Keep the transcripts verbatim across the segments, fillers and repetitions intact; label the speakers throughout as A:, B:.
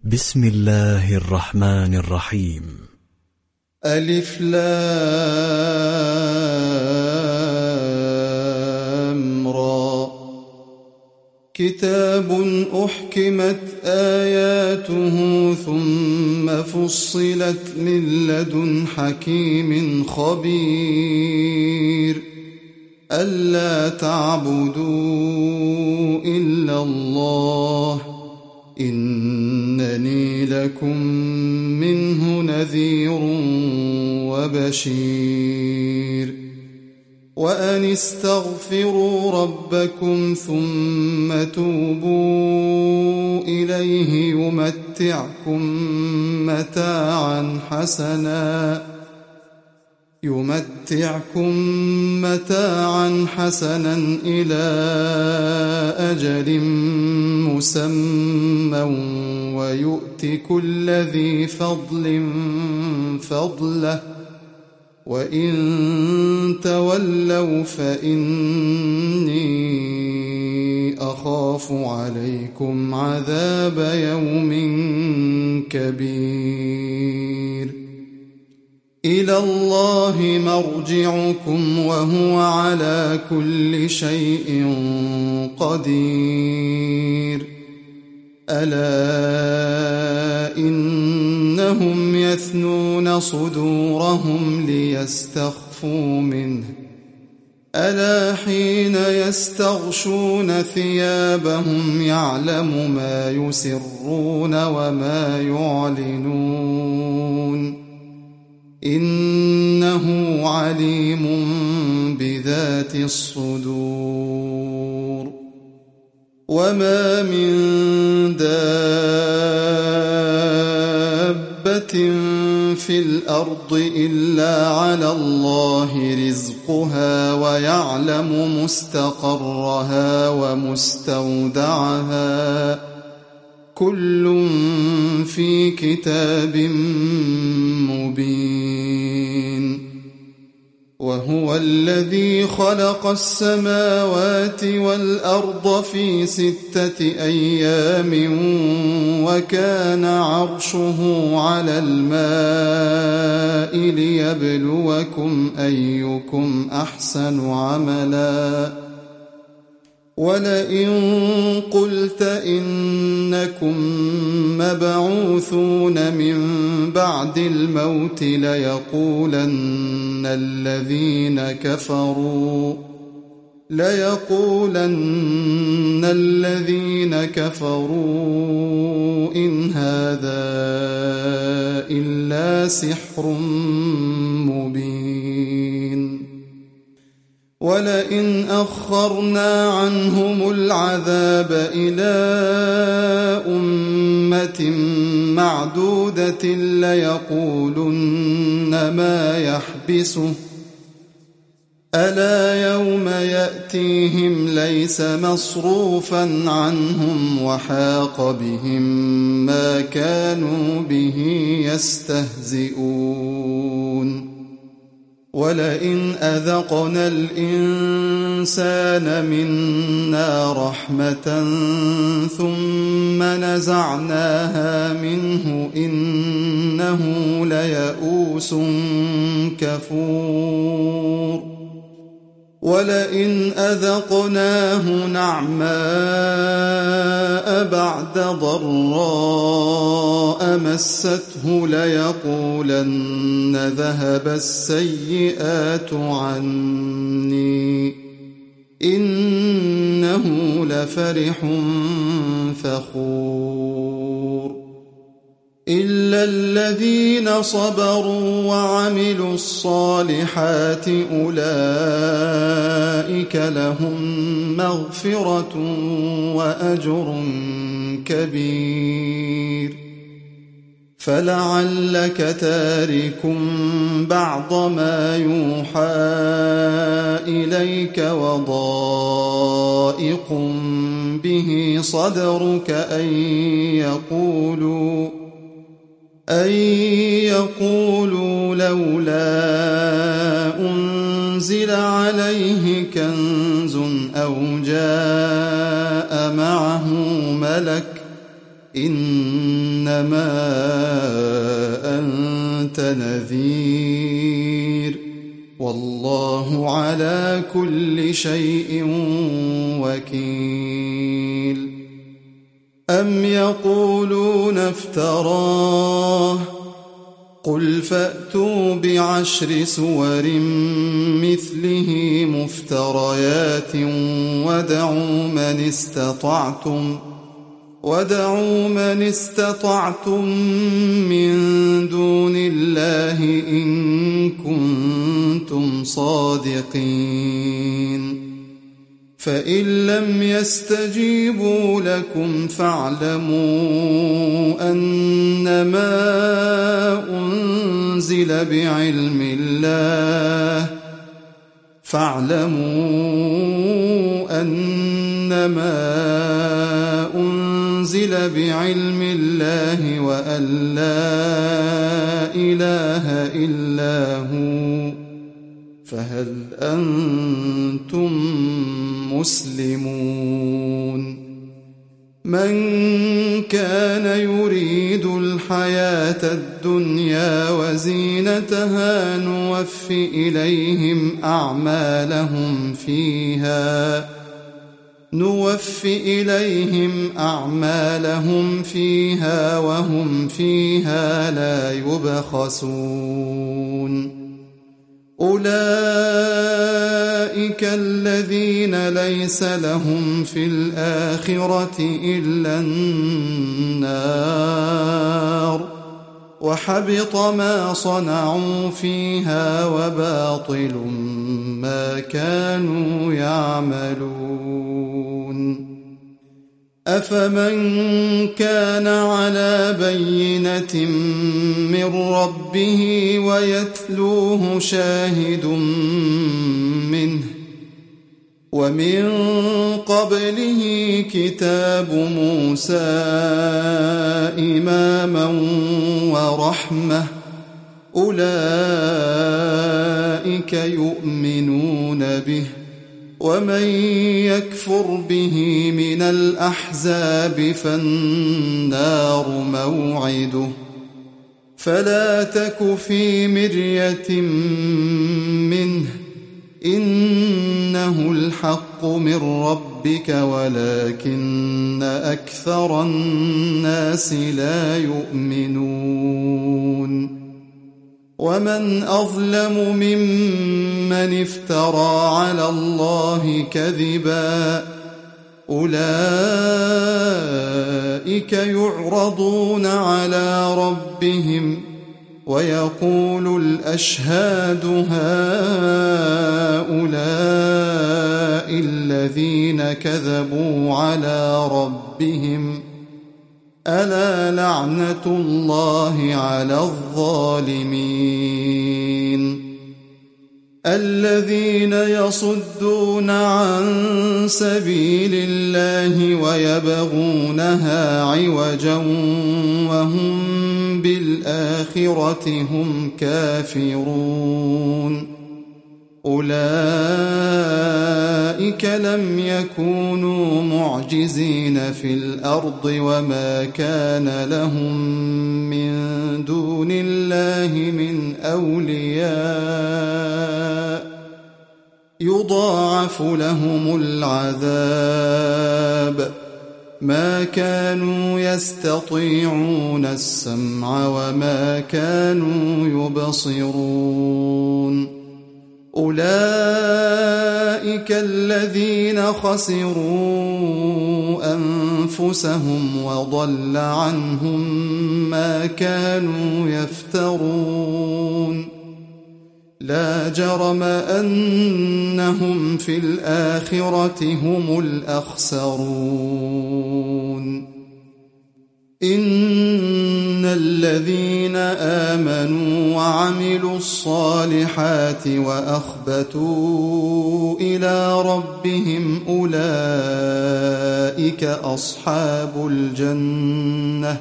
A: بسم الله الرحمن الرحيم.
B: ألف لام را. كتاب أحكمت آياته ثم فصلت من لدن حكيم خبير ألا تعبدوا إلا الله إنني لكم منه نذير وبشير. وأن استغفروا ربكم ثم توبوا إليه يمتعكم متاعا حسنا يمتعكم متاعا حسنا إلى أجل مسمى ويؤت كل ذي فضل فضله وإن تولوا فإني أخاف عليكم عذاب يوم كبير. إلى الله مرجعكم وهو على كل شيء قدير. ألا إنهم يثنون صدورهم ليستخفوا منه ألا حين يستغشون ثيابهم يعلم ما يسرون وما يعلنون إنه عليم بذات الصدور. وما من دابة في الأرض إلا على الله رزقها ويعلم مستقرها ومستودعها كل في كتاب مبين. وهو الذي خلق السماوات والأرض في ستة أيام وكان عرشه على الماء ليبلوكم أيكم أحسن عملا. ولئن قلت إنكم مبعوثون من بعد الموت ليقولن الذين كفروا ليقولن الذين كفروا إن هذا إلا سحر مبين. ولئن أخرنا عنهم العذاب إلى أمة معدودة ليقولن ما يحبسه ألا يوم يأتيهم ليس مصروفا عنهم وحاق بهم ما كانوا به يستهزئون. ولئن أذقنا الإنسان منا رحمة ثم نزعناها منه إنه ليئوس كفور. ولئن أذقناه نعماء بعد ضراء مسته ليقولن ذهب السيئات عني إنه لفرح فخور. إلا الذين صبروا وعملوا الصالحات أولئك لهم مغفرة وأجر كبير. فلعلك تارك بعض ما يوحى إليك وضائق به صدرك أن يقولوا أن يقولوا لولا أنزل عليه كنز أو جاء معه ملك إن إنما أنت نذير والله على كل شيء وكيل أم يقولون افتراه قل فأتوا بعشر سور مثله مفتريات وادعوا من استطعتم وادعوا من استطعتم من دون الله إن كنتم صادقين فإن لم يستجيبوا لكم فاعلموا أنما أنزل بعلم الله فاعلموا أنما أنزل بعلم الله وأن لا إله إلا هو فهل أنتم مسلمون من كان يريد الحياة الدنيا وزينتها نوف إليهم أعمالهم فيها نوف إليهم أعمالهم فيها وهم فيها لا يبخسون أولئك الذين ليس لهم في الآخرة إلا النار وحبط ما صنعوا فيها وباطل ما كانوا يعملون أفمن كان على بينة من ربه ويتلوه شاهد منه ومن قبله كتاب موسى إماما ورحمة أولئك يؤمنون به ومن يكفر به من الأحزاب فالنار موعده فلا تك في مرية منه إنه الحق من ربك ولكن أكثر الناس لا يؤمنون ومن أظلم ممن افترى على الله كذبا أولئك يعرضون على ربهم ويقول الأشهاد هؤلاء الذين كذبوا على ربهم ألا لعنة الله على الظالمين الذين يصدون عن سبيل الله ويبغونها عوجا وهم بالآخرة هم كافرون أولئك لم يكونوا معجزين في الأرض وما كان لهم من دون الله من أولياء يضاعف لهم العذاب ما كانوا يستطيعون السمع وما كانوا يبصرون أولئك الذين خسروا أنفسهم وضل عنهم ما كانوا يفترون لا جرم أنهم في الآخرة هم الأخسرون إن الذين آمنوا وعملوا الصالحات وأخبتوا إلى ربهم أولئك أصحاب الجنة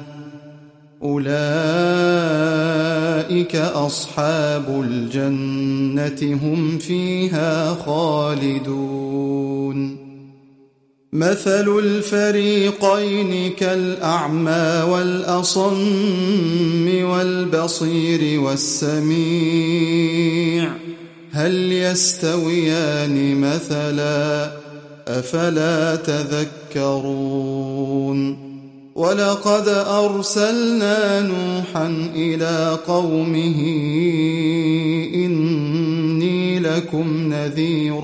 B: أولئك أصحاب الجنة هم فيها خالدون مثل الفريقين كالأعمى والأصم والبصير والسميع هل يستويان مثلا أفلا تذكرون ولقد أرسلنا نوحا إلى قومه إني لكم نذير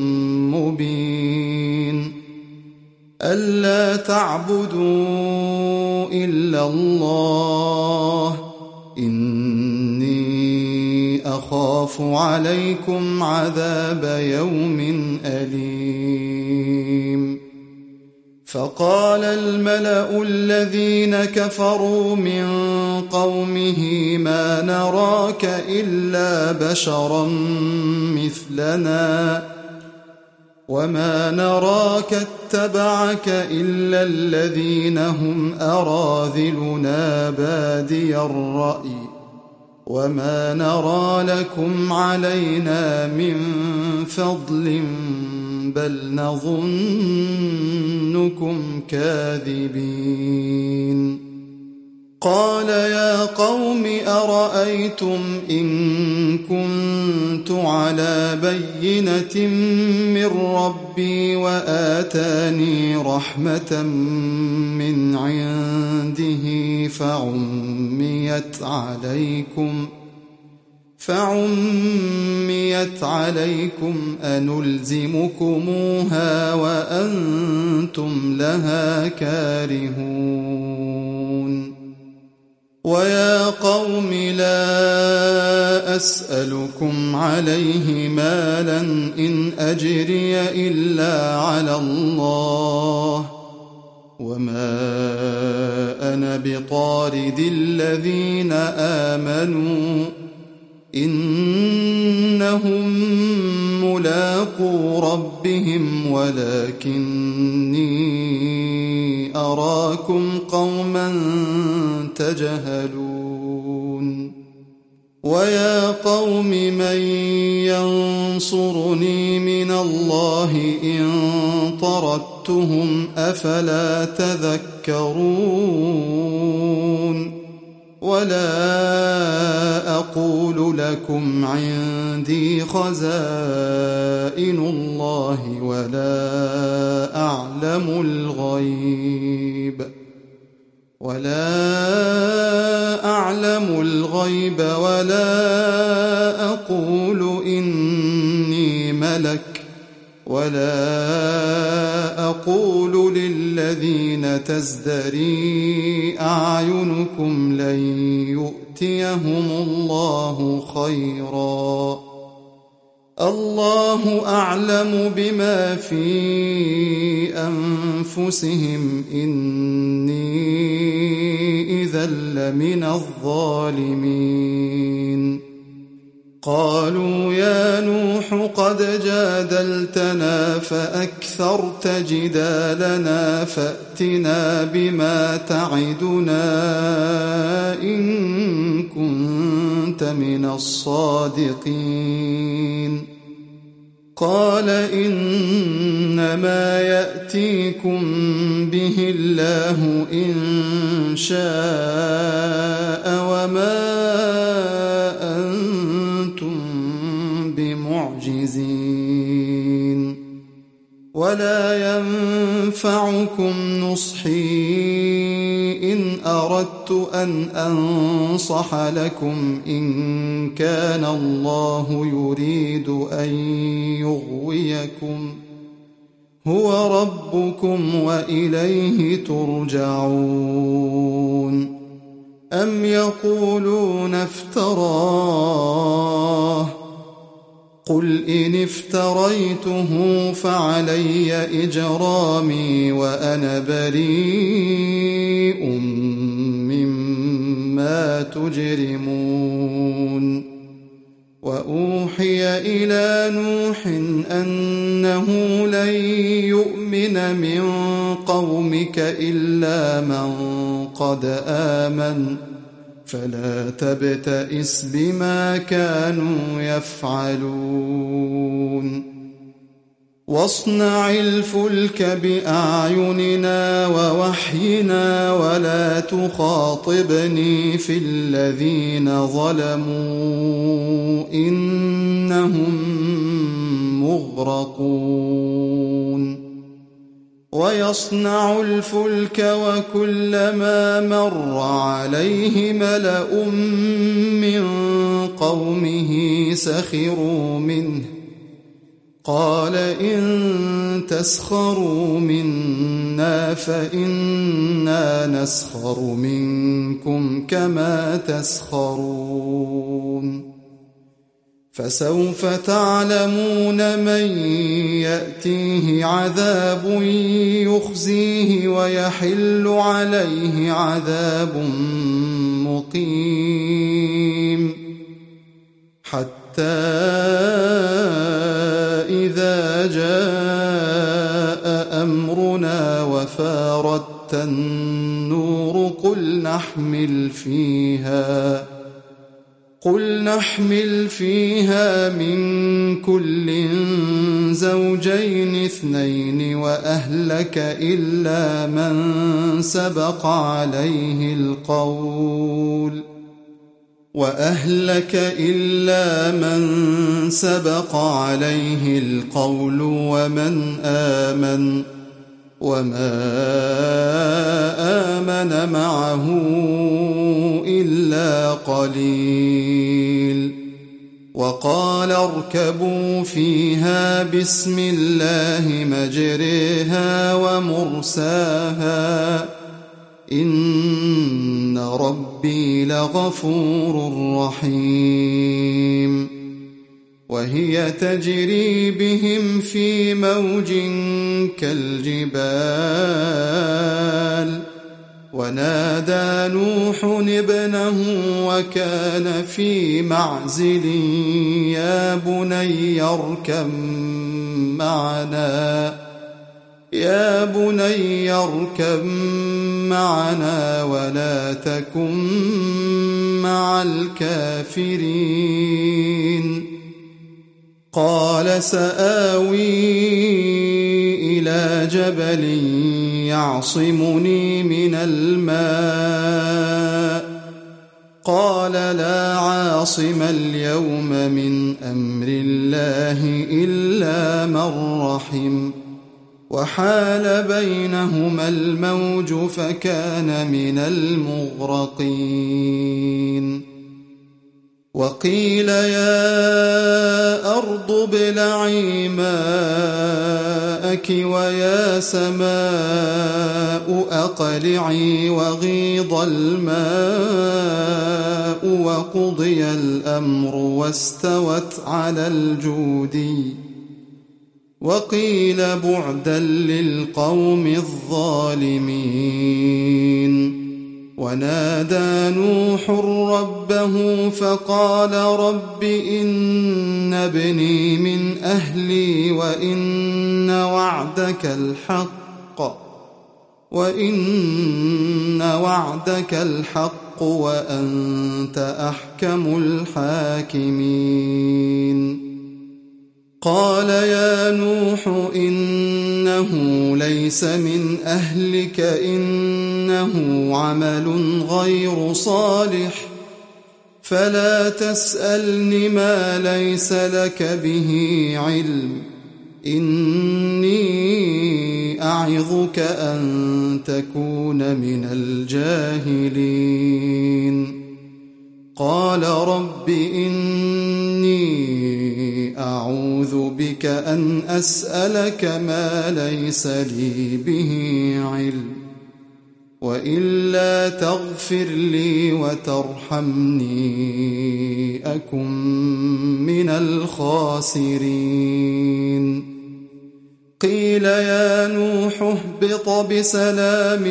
B: مبين ألا تعبدوا إلا الله إني أخاف عليكم عذاب يوم أليم فقال الملأ الذين كفروا من قومه ما نراك إلا بشرا مثلنا وما نراك اتبعك إلا الذين هم أراذلنا بادي الرأي وما نرى لكم علينا من فضل بل نظنكم كاذبين قال يا قوم أرأيتم إن كنت على بينة من ربي وآتاني رحمة من عنده فعميت عليكم فعميت عليكم أنلزمكموها وأنتم لها كارهون ويا قوم لا أسألكم عليه مالا إن أجري إلا على الله وما أنا بطارد الذين آمنوا إنهم ملاقو ربهم ولكني أراكم قوما تجهلون ويا قوم من ينصرني من الله إن طردتهم أفلا تذكرون ولا أقول لكم عندي خزائن الله ولا أعلم الغيب ولا أعلم الغيب ولا أقول إني ملك ولا أقول للذين تزدري أعينكم لن يؤتيهم الله خيرا الله أعلم بما في أنفسهم إني إذا لمن الظالمين قالوا يا نوح قد جادلتنا فأكثرت جدالنا فأتنا بما تعدنا إن كنت من الصادقين قال إنما يأتيكم به الله إن شاء وما أنتم بمعجزين ولا ينفعكم نصحي إن أردت أن أنصح لكم إن كان الله يريد أن يغويكم هو ربكم وإليه ترجعون أم يقولون افتراه قل إن افتريته فعلي إجرامي وأنا بريء مما تجرمون وأوحي إلى نوح أنه لن يؤمن من قومك إلا من قد آمن فلا تبتئس بما كانوا يفعلون واصنع الفلك بأعيننا ووحينا ولا تخاطبني في الذين ظلموا إنهم مغرقون ويصنع الفلك وكلما مر عليه ملأ من قومه سخروا منه قال إن تسخروا منا فإنا نسخر منكم كما تسخرون فسوف تعلمون من يأتيه عذاب يخزيه ويحل عليه عذاب مقيم حتى إذا جاء أمرنا وفارت النور قل نحمل فيها قل نحمل فيها من كل زوجين اثنين وأهلك إلا من سبق عليه القول وأهلك إلا من سبق عليه القول ومن آمن وما آمن معه إلا قليل وقال اركبوا فيها بسم الله مجريها ومرساها إن ربي لغفور رحيم وهي تجري بهم في موج كالجبال ونادى نوح ابنه وكان في معزل يا بني اركب معنا يا بني اركب معنا ولا تكن مع الكافرين قال سآوي إلى جبل يعصمني من الماء قال لا عاصم اليوم من أمر الله إلا من رحم وحال بينهما الموج فكان من المغرقين وقيل يا أرض ابلعي ماءك ويا سماء أقلعي وغيض الماء وقضي الأمر واستوت على الجودي وقيل بعدا للقوم الظالمين ونادى نوح ربه فقال رب إن ابني من أهلي وإن وعدك الحق وإن وعدك الحق وأنت أحكم الحاكمين قال يا نوح إنه ليس من أهلك إنه عمل غير صالح فلا تسألني ما ليس لك به علم إني أعظك أن تكون من الجاهلين قال رب إني أعوذ بك أن أسألك ما ليس لي به علم وإلا تغفر لي وترحمني أكن من الخاسرين قيل يا نوح اهبط بسلام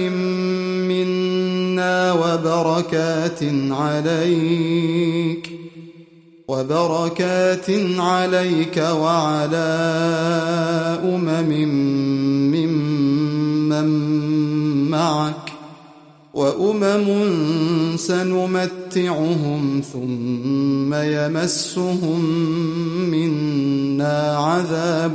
B: منا وبركات عليك وبركات عليك وعلى أمم ممن معك وأمم سنمتعهم ثم يمسهم منا عذاب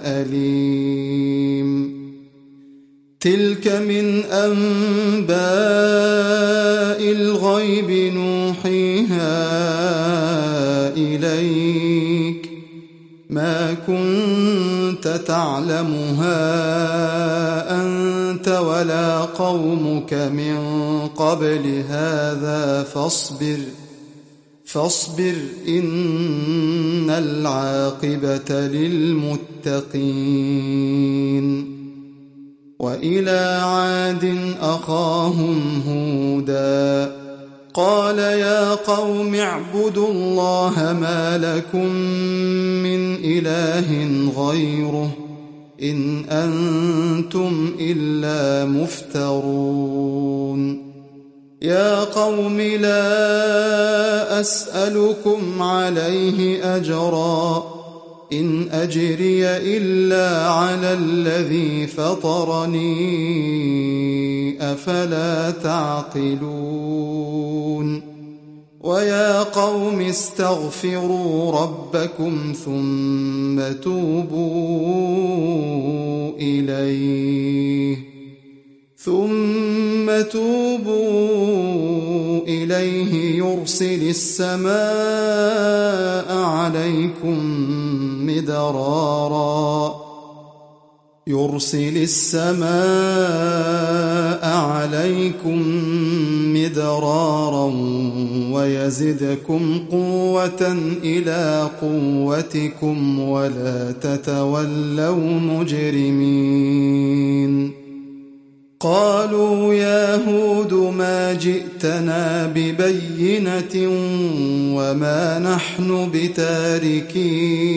B: أليم تلك من أنباء الغيب نوحيها إليك ما كنت تعلمها أنت ولا قومك من قبل هذا فاصبر فاصبر إن العاقبة للمتقين وإلى عاد أخاهم هودا قال يا قوم اعبدوا الله ما لكم من إله غيره إن أنتم إلا مفترون يا قوم لا أسألكم عليه أجرا إن أجري إلا على الذي فطرني أفلا تعقلون ويا قوم استغفروا ربكم ثم توبوا إليه ثم توبوا إليه يرسل السماء عليكم مدرارا يرسل السماء عليكم مدرارا ويزدكم قوة إلى قوتكم ولا تتولوا مجرمين قالوا يا هود ما جئتنا ببينة وما نحن بتاركي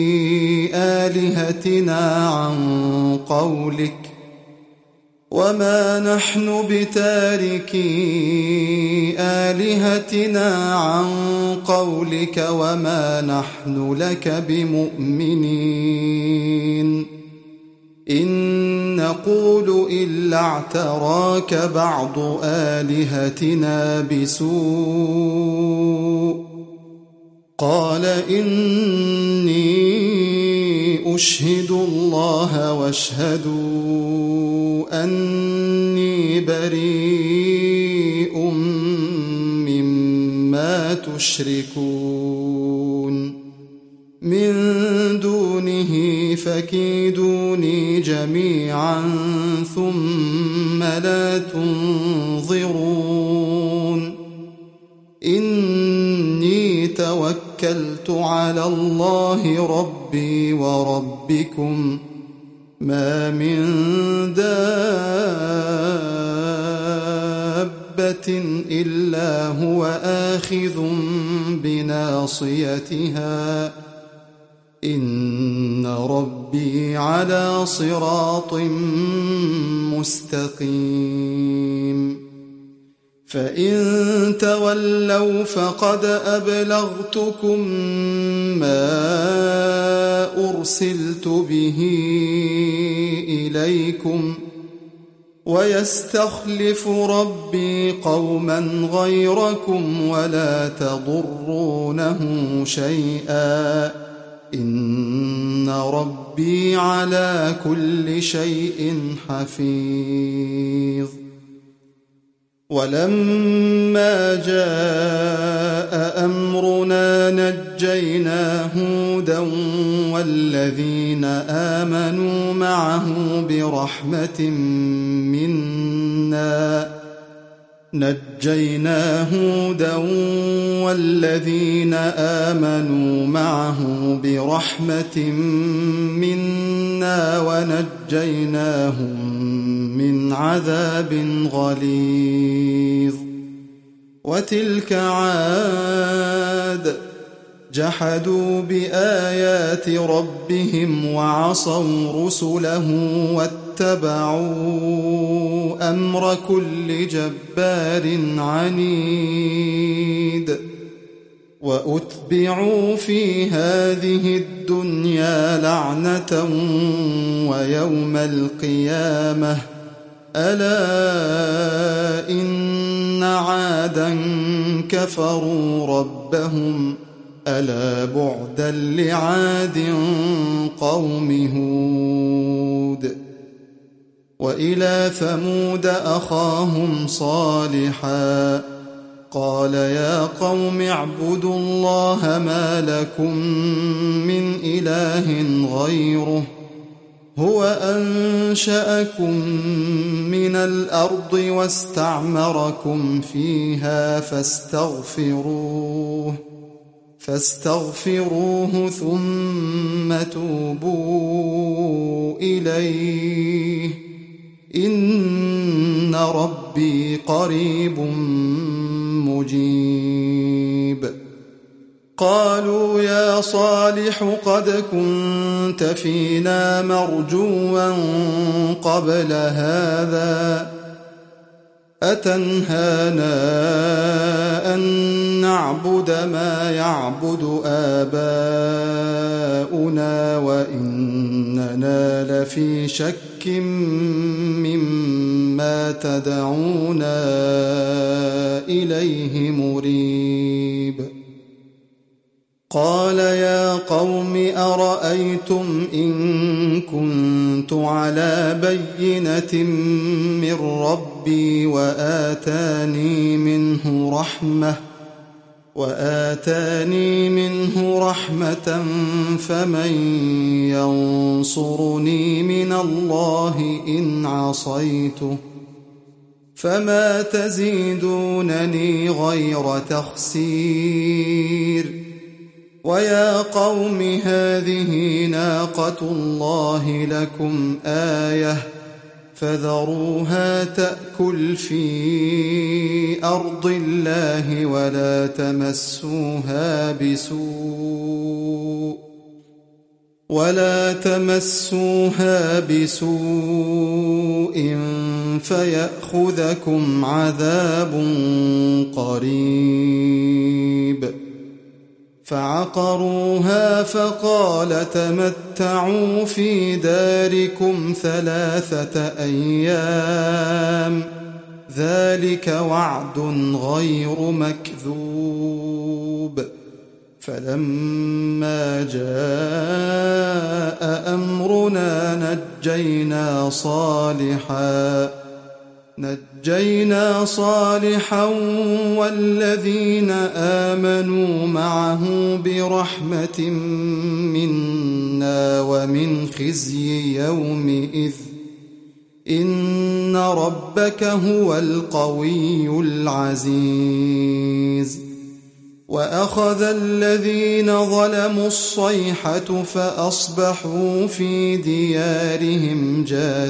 B: آلهتنا عن قولك وما نحن بتاركي آلهتنا عن قولك وما نحن لك بمؤمنين إن نقول إلا اعتراك بعض آلهتنا بسوء قال إني أشهد الله واشهدوا أني بريء مما تشركون من دونه فكيدوني جميعا ثم لا تنظرون إني توكلت على الله ربي وربكم ما من دابة إلا هو آخذ بناصيتها إن ربي على صراط مستقيم فإن تولوا فقد أبلغتكم ما أرسلت به إليكم ويستخلف ربي قوما غيركم ولا تضرونه شيئا إن ربي على كل شيء حفيظ ولما جاء أمرنا نجينا هودا والذين آمنوا معه برحمة منا نجينا هودا والذين آمنوا معه برحمة منا ونجيناهم من عذاب غليظ وتلك عاد جحدوا بآيات ربهم وعصوا رسله واتبعوا أمر كل جبار عنيد وأتبعوا في هذه الدنيا لعنة ويوم القيامة ألا إن عادا كفروا ربهم ألا بعدا لعاد قوم هود وإلى ثمود أخاهم صالحا قال يا قوم اعبدوا الله ما لكم من إله غيره هو أنشأكم من الأرض واستعمركم فيها فاستغفروه فاستغفروه ثم توبوا إليه إن ربي قريب مجيب قالوا يا صالح قد كنت فينا مرجوا قبل هذا أتنهانا أن نعبد ما يعبد آباؤنا وإننا لفي شك مما تدعونا إليه مريب قال يا قوم أرأيتم إن كنت على بينة من ربي وآتاني منه رحمة وآتاني منه رحمة فمن ينصرني من الله إن عصيته فما تزيدونني غير تخسير ويا قوم هذه ناقة الله لكم آية فذروها تأكل في أرض الله ولا تمسوها بسوء ولا تمسوها بسوء فيأخذكم عذاب قريب فعقروها فقال تمتعوا في داركم ثلاثة أيام ذلك وعد غير مكذوب فلما جاء أمرنا نجينا صالحا نجينا صالحا والذين آمنوا معه برحمة منا ومن خزي يومئذ إن ربك هو القوي العزيز وأخذ الذين ظلموا الصيحة فأصبحوا في ديارهم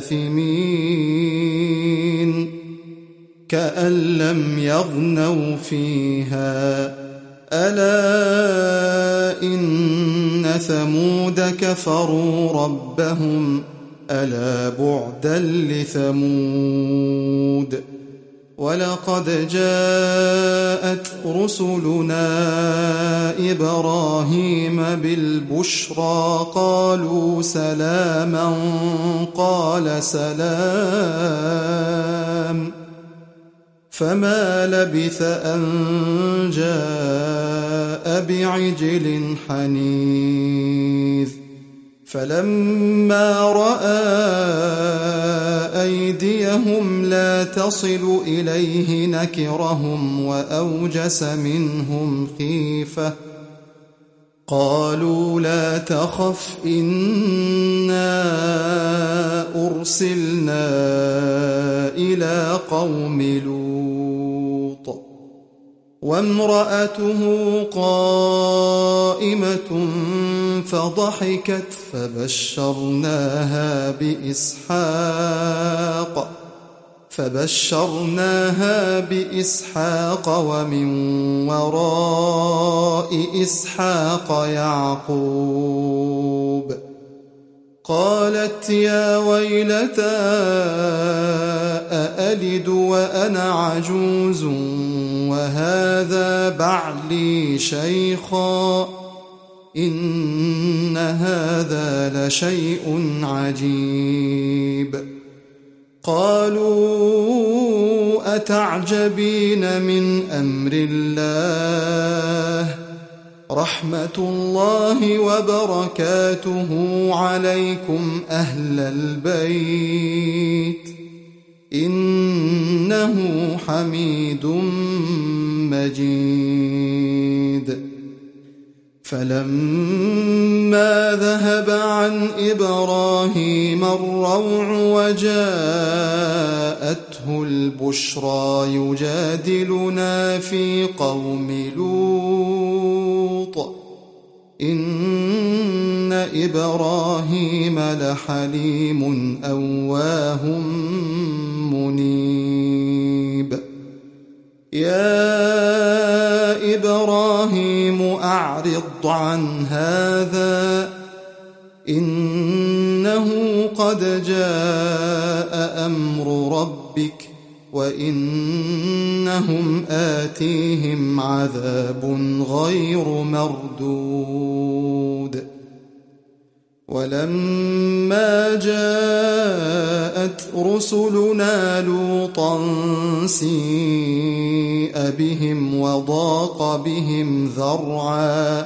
B: جاثمين كأن لم يغنوا فيها ألا إن ثمود كفروا ربهم ألا بعدا لثمود ولقد جاءت رسلنا إبراهيم بالبشرى قالوا سلاما قال سلام فما لبث أن جاء بعجل حنيذ فلما رأى أيديهم لا تصل إليه نكرهم وأوجس منهم خيفة قالوا لا تخف إنا أرسلنا إلى قوم لوط وامرأته قائمة فضحكت فبشرناها بإسحاق فبشرناها بإسحاق ومن وراء إسحاق يعقوب قالت يا ويلتى أألد وأنا عجوز وهذا بعلي شيخا إن هذا لشيء عجيب قالوا أتعجبين من أمر الله رحمة الله وبركاته عليكم أهل البيت إنه حميد مجيد. فلما ذهب عن إبراهيم الروع وجاءته البشرى يجادلنا في قوم لوط إن إبراهيم لحليم أواه منيب. يا إبراهيم أعرض عن هذا إنه قد جاء أمر ربك وإنهم آتيهم عذاب غير مردود. ولما جاءت رسلنا لوطا سيء بهم وضاق بهم ذرعا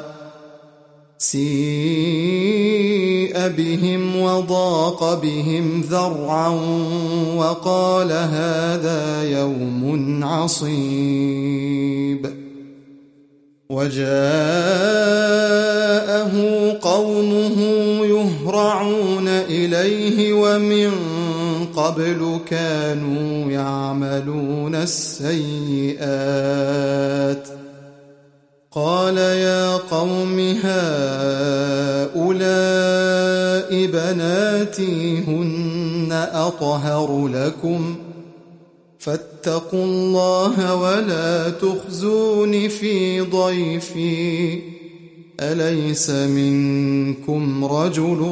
B: سيء بهم وضاق بهم ذرعا وقال هذا يوم عصيب. وجاءه قومه يهرعون إليه ومن قبل كانوا يعملون السيئات. قال يا قوم هؤلاء بناتي هن أطهر لكم فاتقوا الله ولا تخزون في ضيفي أليس منكم رجل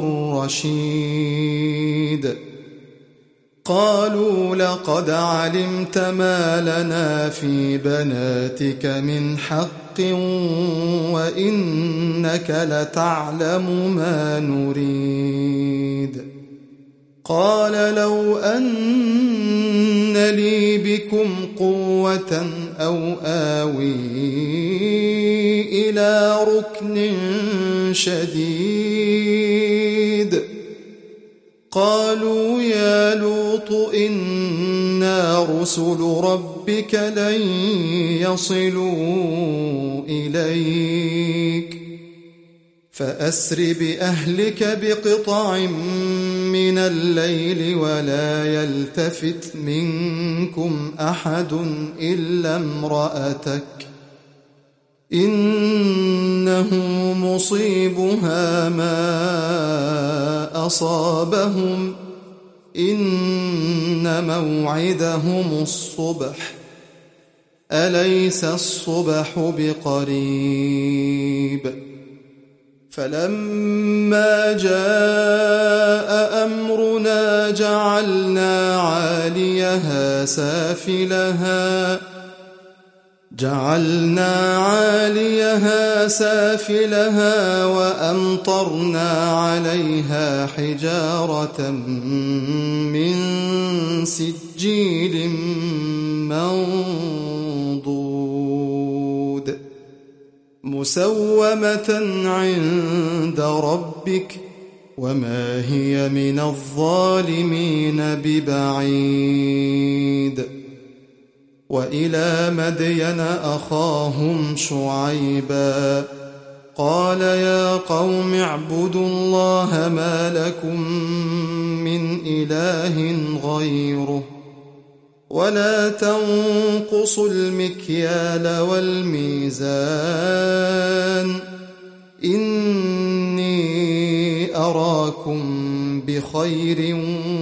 B: رشيد. قالوا لقد علمت ما لنا في بناتك من حق وإنك لتعلم ما نريد. قال لو أن لي بكم قوة أو آوي إلى ركن شديد. قالوا يا لوط إنا رسل ربك لن يصلوا إليك فأسر بأهلك بقطع من الليل ولا يلتفت منكم أحد إلا امرأتك إنه مصيبها ما أصابهم إن موعدهم الصبح أليس الصبح بقريب. فلما جاء أمرنا جعلنا عاليها سافلها جعلنا عاليها سافلها وأمطرنا عليها حجارة من سجيل منضود مسومة عند ربك وما هي من الظالمين ببعيد. وإلى مدين أخاهم شعيبا قال يا قوم اعبدوا الله ما لكم من إله غيره ولا تنقصوا المكيال والميزان إني أراكم بخير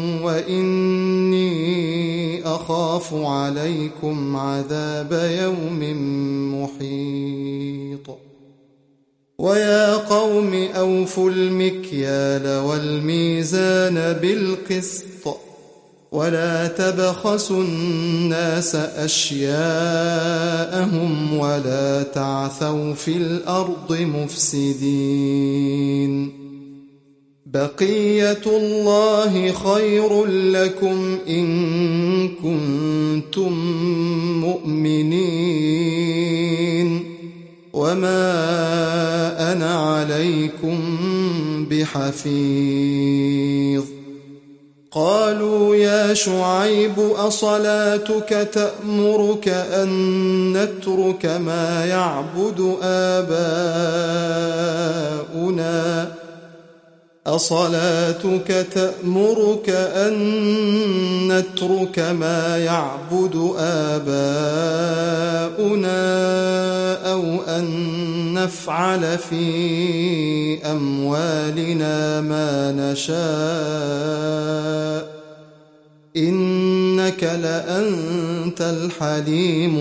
B: وإني أخاف عليكم عذاب يوم محيط. ويا قوم أوفوا المكيال والميزان بالقسط ولا تبخسوا الناس أشياءهم ولا تعثوا في الأرض مفسدين بقية الله خير لكم إن كنتم مؤمنين وما أنا عليكم بحفيظ. قالوا يا شعيب أصلاتك تأمرك أن نترك ما يعبد آباؤنا أصلاتك تأمرك أن نترك ما يعبد آباؤنا أو أن نفعل في أموالنا ما نشاء إنك لأنت الحليم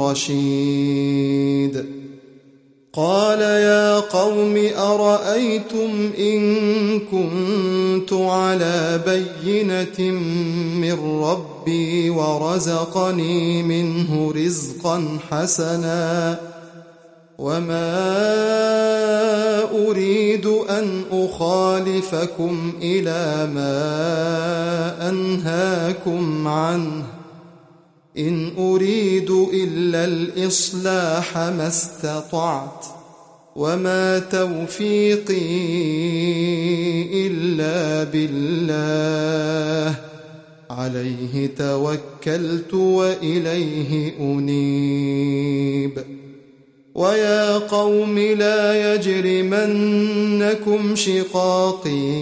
B: الرشيد. قال يا قوم أرأيتم إن كنت على بينة من ربي ورزقني منه رزقا حسنا وما أريد أن أخالفكم إلى ما أنهاكم عنه إن أريد إلا الإصلاح ما استطعت وما توفيقي إلا بالله عليه توكلت وإليه أنيب. ويا قوم لا يجرمنكم شقاقي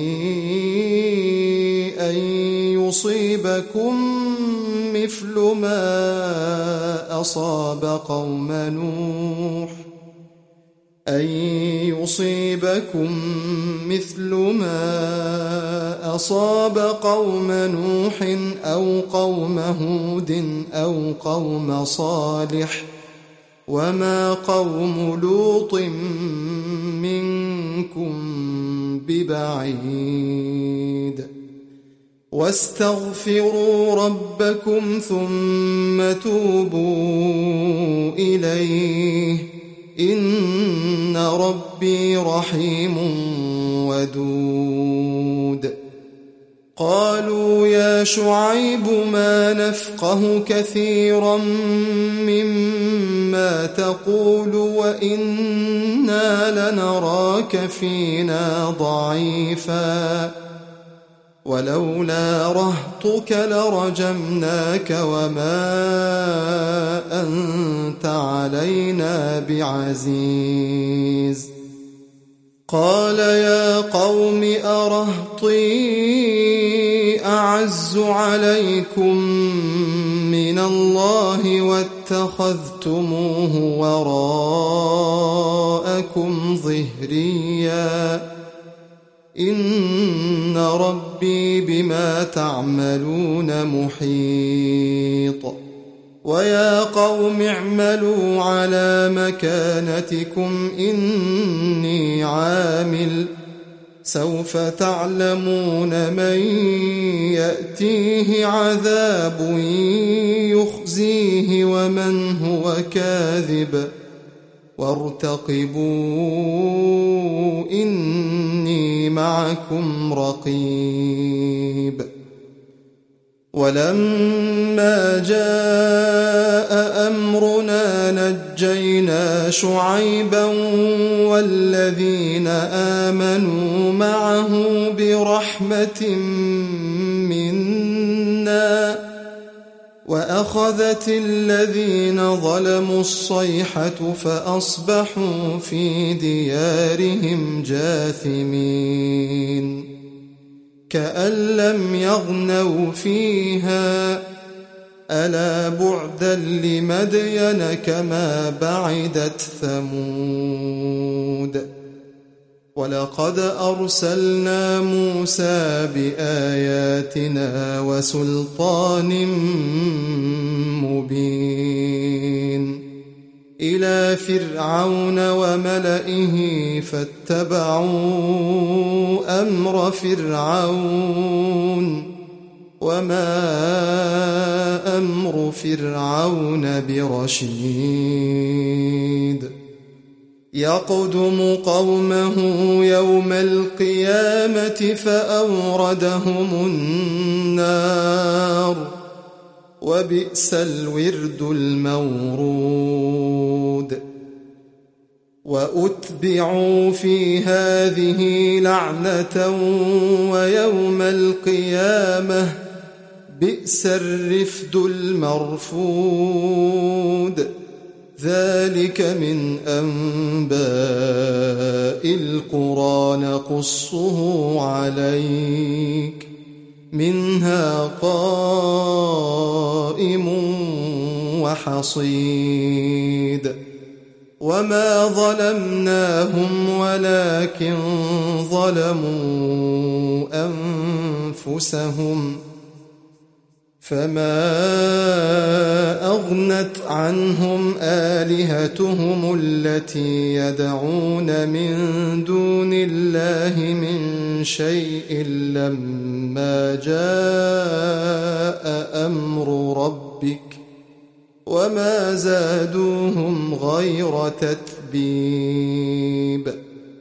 B: أن يصيبكم مثل ما أصاب قوم نوح أن يصيبكم مثل ما أصاب قوم نوح أو قوم هود أو قوم صالح وما قوم لوط منكم ببعيد. واستغفروا ربكم ثم توبوا إليه إن ربي رحيم ودود. قالوا يا شعيب ما نفقه كثيرا مما تقول وإنا لنراك فينا ضعيفا ولولا رهطك لرجمناك وما أنت علينا بعزيز. قال يا قوم أرهطي أعز عليكم من الله واتخذتموه وراءكم ظهريا إن ربي بما تعملون محيط. ويا قوم اعملوا على مكانتكم إني عامل سوف تعلمون من يأتيه عذاب يخزيه ومن هو كاذب وارتقبوا إني معكم رقيب. ولما جاء أمرنا نجينا شعيبا والذين آمنوا معه برحمة منا وأخذت الذين ظلموا الصيحة فأصبحوا في ديارهم جاثمين كأن لم يغنوا فيها ألا بعدا لمدين كما بعدت ثمود. ولقد أرسلنا موسى بآياتنا وسلطان مبين إلى فرعون وملئه فاتبعوا أمر فرعون وما أمر فرعون برشيد. يقدم قومه يوم القيامة فأوردهم النار وبئس الورد المورود وأتبعوا في هذه لعنة ويوم القيامة بئس الرفد المرفود ذلك من أنباء القرى نقصه عليك منها قائم وحصيد وما ظلمناهم ولكن ظلموا أنفسهم فما أغنت عنهم آلهتهم التي يدعون من دون الله من شيء لما جاء أمر ربك وما زادوهم غير تتبيب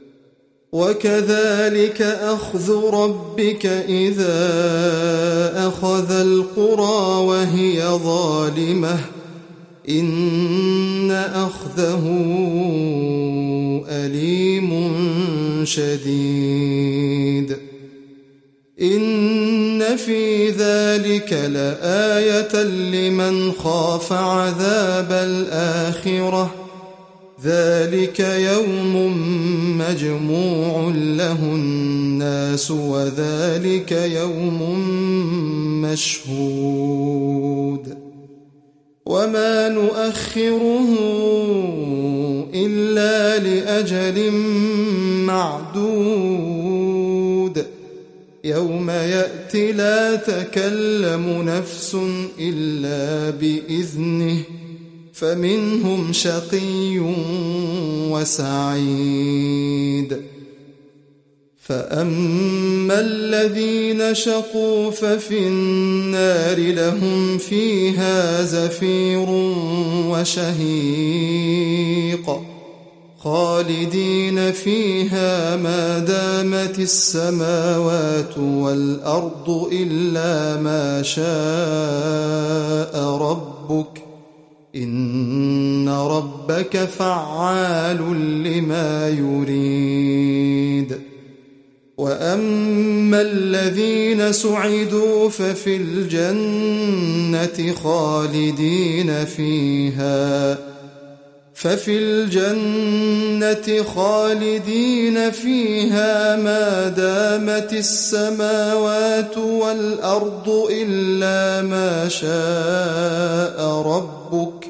B: وكذلك أخذ ربك إذا أخذ القرى وهي ظالمة إن أخذه أليم شديد إن في ذلك لآية لمن خاف عذاب الآخرة ذلك يوم مجموع له الناس وذلك يوم مشهود وما نؤخره إلا لأجل معدود يوم يأتي لا تكلم نفس إلا بإذنه فمنهم شقي وسعيد فأما الذين شقوا ففي النار لهم فيها زفير وشهيق خالدين فيها ما دامت السماوات والأرض إلا ما شاء ربك إن ربك فعال لما يريد وأما الذين سعدوا ففي الجنة خالدين فيها ففي الجنة خالدين فيها ما دامت السماوات والأرض إلا ما شاء ربك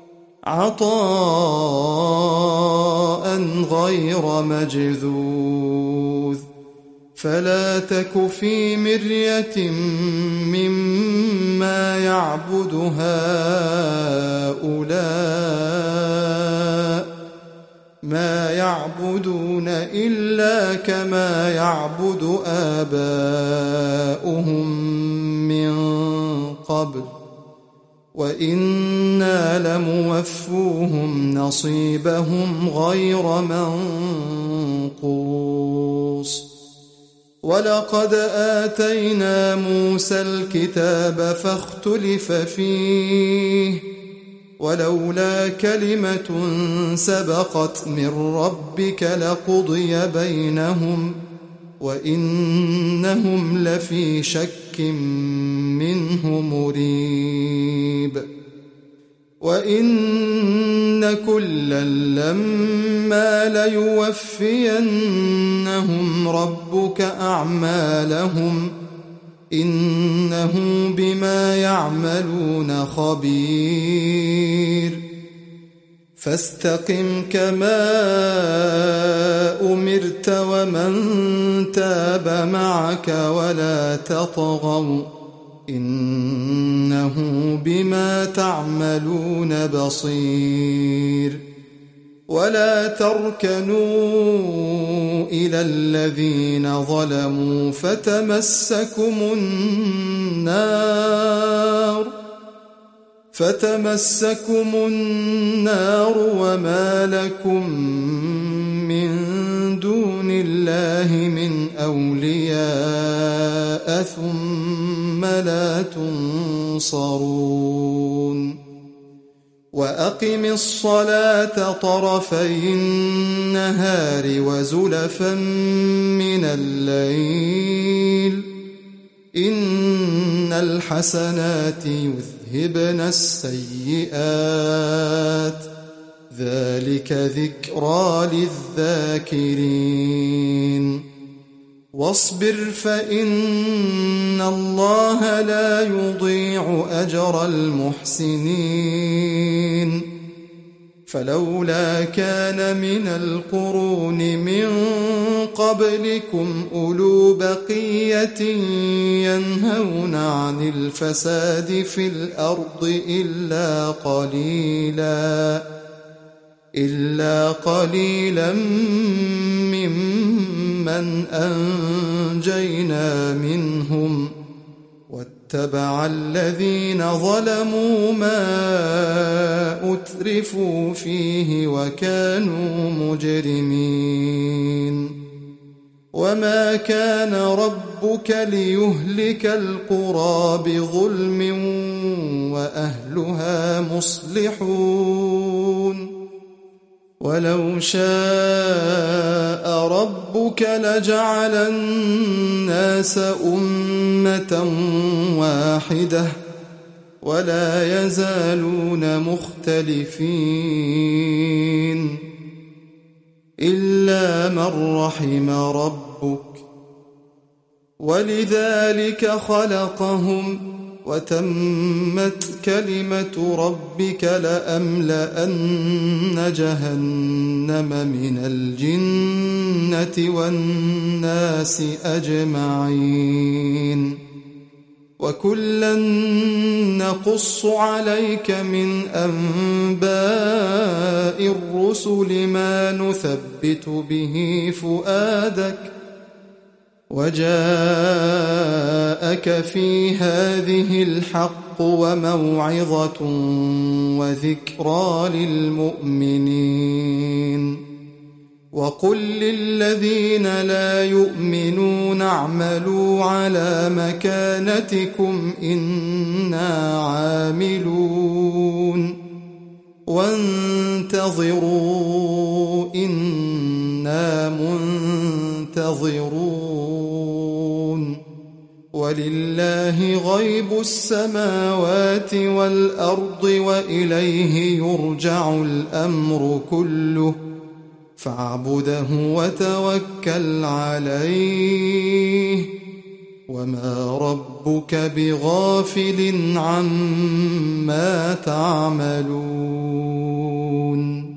B: عطاء غير مجذوذ فلا تك في مرية مما يعبد هؤلاء ما يعبدون إلا كما يعبد آباؤهم من قبل وإنا لموفوهم نصيبهم غير منقوص ولقد آتينا موسى الكتاب فاختلف فيه ولولا كلمة سبقت من ربك لقضي بينهم وإنهم لفي شك منه مريب وإن كلا لما ليوفينهم ربك أعمالهم إنه بما يعملون خبير فاستقم كما أمرت ومن تاب معك ولا تطغوا إنه بما تعملون بصير ولا تركنوا إلى الذين ظلموا فتمسكم النار فتمسكم النار وما لكم الله من أولياء ثم لا تنصرون وأقم الصلاة طرفي النهار وزلفا من الليل إن الحسنات يذهبن السيئات ذلك ذكرى للذاكرين واصبر فإن الله لا يضيع أجر المحسنين فلولا كان من القرون من قبلكم أولو بقية ينهون عن الفساد في الأرض إلا قليلا إلا قليلا ممن أنجينا منهم واتبع الذين ظلموا ما أترفوا فيه وكانوا مجرمين وما كان ربك ليهلك القرى بظلم وأهلها مصلحون ولو شاء ربك لجعل الناس أمة واحدة ولا يزالون مختلفين إلا من رحم ربك ولذلك خلقهم وتمت كلمة ربك لأملأن جهنم من الجنة والناس أجمعين وكلا نقص عليك من أنباء الرسل ما نثبت به فؤادك وجاءك في هذه الحق وموعظة وذكرى للمؤمنين وقل للذين لا يؤمنون اعملوا على مكانتكم إنا عاملون وانتظروا إنا منتظرون ولله غيب السماوات والأرض وإليه يرجع الأمر كله فاعبده وتوكل عليه وما ربك بغافل عما تعملون